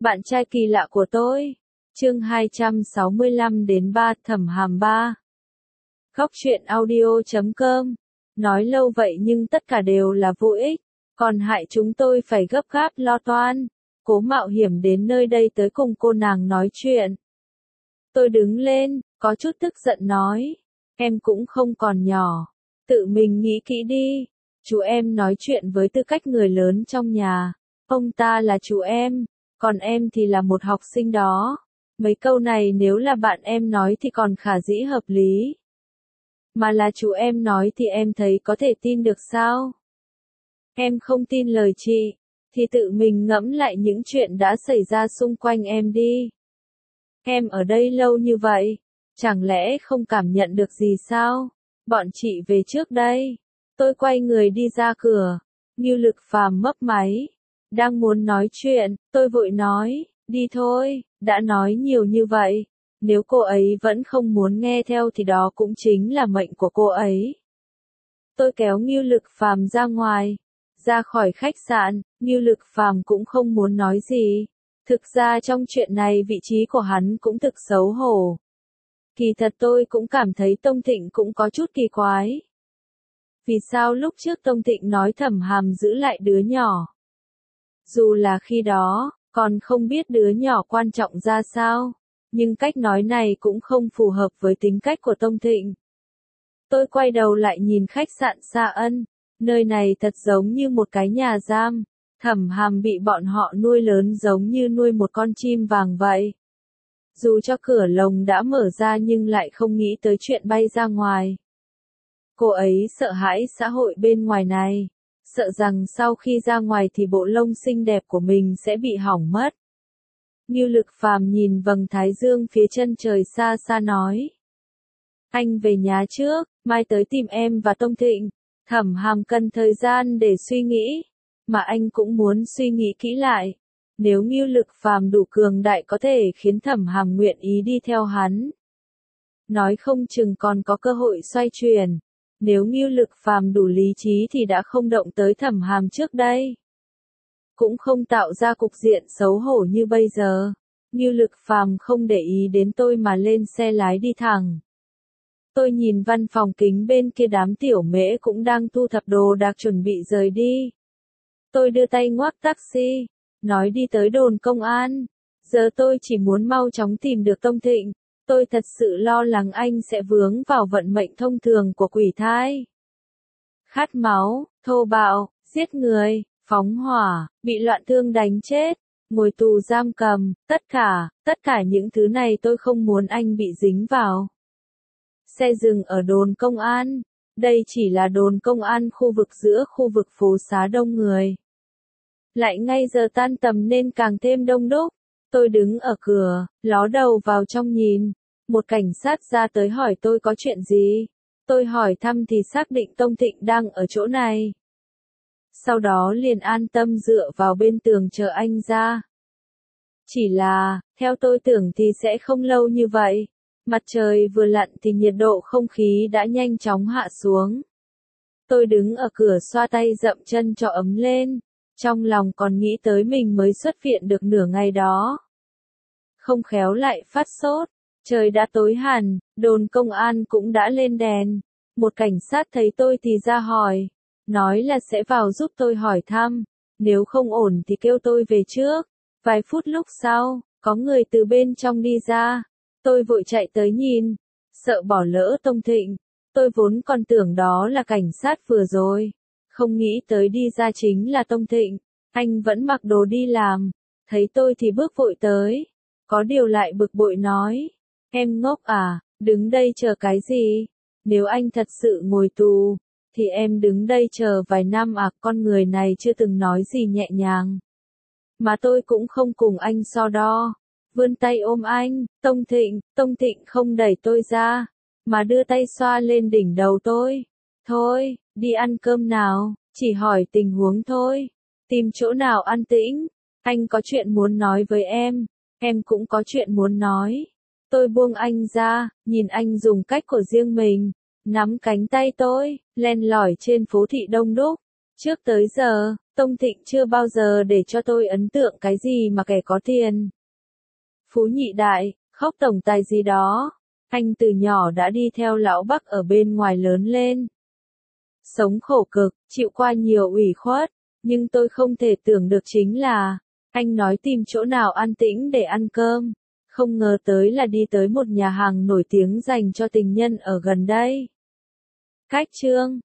Bạn trai kỳ lạ của tôi. Chương 265 đến 3 Thẩm Hàm 3. Góc truyện audio.com. Nói lâu vậy nhưng tất cả đều là vô ích, còn hại chúng tôi phải gấp gáp lo toan, cố mạo hiểm đến nơi đây tới cùng cô nàng nói chuyện. Tôi đứng lên, có chút tức giận nói, em cũng không còn nhỏ, tự mình nghĩ kỹ đi. Chú em nói chuyện với tư cách người lớn trong nhà, ông ta là chú em, còn em thì là một học sinh đó. Mấy câu này nếu là bạn em nói thì còn khả dĩ hợp lý. Mà là chú em nói thì em thấy có thể tin được sao? Em không tin lời chị, thì tự mình ngẫm lại những chuyện đã xảy ra xung quanh em đi. Em ở đây lâu như vậy, chẳng lẽ không cảm nhận được gì sao? Bọn chị về trước đây. Tôi quay người đi ra cửa, Ngưu Lực Phàm mấp máy. Đang muốn nói chuyện, tôi vội nói, đi thôi, đã nói nhiều như vậy. Nếu cô ấy vẫn không muốn nghe theo thì đó cũng chính là mệnh của cô ấy. Tôi kéo Ngưu Lực Phàm ra ngoài, ra khỏi khách sạn. Ngưu Lực Phàm cũng không muốn nói gì. Thực ra trong chuyện này vị trí của hắn cũng thực xấu hổ. Kỳ thật tôi cũng cảm thấy Tông Thịnh cũng có chút kỳ quái. Vì sao lúc trước Tông Thịnh nói Thẩm Hàm giữ lại đứa nhỏ? Dù là khi đó, còn không biết đứa nhỏ quan trọng ra sao, nhưng cách nói này cũng không phù hợp với tính cách của Tông Thịnh. Tôi quay đầu lại nhìn khách sạn Sa Ân, nơi này thật giống như một cái nhà giam. Thẩm Hàm bị bọn họ nuôi lớn giống như nuôi một con chim vàng vậy. Dù cho cửa lồng đã mở ra nhưng lại không nghĩ tới chuyện bay ra ngoài. Cô ấy sợ hãi xã hội bên ngoài này, sợ rằng sau khi ra ngoài thì bộ lông xinh đẹp của mình sẽ bị hỏng mất. Ngưu Lực Phàm nhìn vầng thái dương phía chân trời xa xa nói. Anh về nhà trước, mai tới tìm em và Tông Thịnh. Thẩm Hàm cần thời gian để suy nghĩ, mà anh cũng muốn suy nghĩ kỹ lại. Nếu Ngưu Lực Phàm đủ cường đại có thể khiến Thẩm Hàm nguyện ý đi theo hắn, nói không chừng còn có cơ hội xoay chuyển. Nếu Ngưu Lực Phàm đủ lý trí thì đã không động tới Thẩm Hàm trước đây, cũng không tạo ra cục diện xấu hổ như bây giờ. Ngưu Lực Phàm không để ý đến tôi mà lên xe lái đi thẳng. Tôi nhìn văn phòng kính bên kia, đám tiểu mễ cũng đang thu thập đồ đạc chuẩn bị rời đi. Tôi đưa tay ngoắc taxi, nói đi tới đồn công an. Giờ tôi chỉ muốn mau chóng tìm được Tông Thịnh. Tôi thật sự lo lắng anh sẽ vướng vào vận mệnh thông thường của quỷ thai. Khát máu, thô bạo, giết người, phóng hỏa, bị loạn thương đánh chết, ngồi tù giam cầm, tất cả những thứ này tôi không muốn anh bị dính vào. Xe dừng ở đồn công an. Đây chỉ là đồn công an khu vực giữa khu vực phố xá đông người. Lại ngay giờ tan tầm nên càng thêm đông đúc. Tôi đứng ở cửa, ló đầu vào trong nhìn. Một cảnh sát ra tới hỏi tôi có chuyện gì. Tôi hỏi thăm thì xác định Tông Thịnh đang ở chỗ này. Sau đó liền an tâm dựa vào bên tường chờ anh ra. Chỉ là, theo tôi tưởng thì sẽ không lâu như vậy. Mặt trời vừa lặn thì nhiệt độ không khí đã nhanh chóng hạ xuống. Tôi đứng ở cửa xoa tay dậm chân cho ấm lên. Trong lòng còn nghĩ tới mình mới xuất viện được nửa ngày đó. Không khéo lại phát sốt. Trời đã tối hẳn, đồn công an cũng đã lên đèn. Một cảnh sát thấy tôi thì ra hỏi. Nói là sẽ vào giúp tôi hỏi thăm. Nếu không ổn thì kêu tôi về trước. Vài phút lúc sau, có người từ bên trong đi ra. Tôi vội chạy tới nhìn. Sợ bỏ lỡ Tông Thịnh. Tôi vốn còn tưởng đó là cảnh sát vừa rồi. Không nghĩ tới đi ra chính là Tông Thịnh. Anh vẫn mặc đồ đi làm. Thấy tôi thì bước vội tới. Có điều lại bực bội nói. Em ngốc à, đứng đây chờ cái gì? Nếu anh thật sự ngồi tù, thì em đứng đây chờ vài năm à? Con người này chưa từng nói gì nhẹ nhàng. Mà tôi cũng không cùng anh so đo. Vươn tay ôm anh. Tông Thịnh không đẩy tôi ra, mà đưa tay xoa lên đỉnh đầu tôi. Thôi, đi ăn cơm nào, chỉ hỏi tình huống thôi. Tìm chỗ nào an tĩnh. Anh có chuyện muốn nói với em cũng có chuyện muốn nói. Tôi buông anh ra, nhìn anh dùng cách của riêng mình, nắm cánh tay tôi, len lỏi trên phố thị đông đúc. Trước tới giờ, Tông Thịnh chưa bao giờ để cho tôi ấn tượng cái gì mà kẻ có tiền. Phú nhị đại, khóc tổng tài gì đó. Anh từ nhỏ đã đi theo lão Bắc ở bên ngoài lớn lên. Sống khổ cực, chịu qua nhiều ủy khuất, nhưng tôi không thể tưởng được chính là, anh nói tìm chỗ nào an tĩnh để ăn cơm, không ngờ tới là đi tới một nhà hàng nổi tiếng dành cho tình nhân ở gần đây. Cách Trương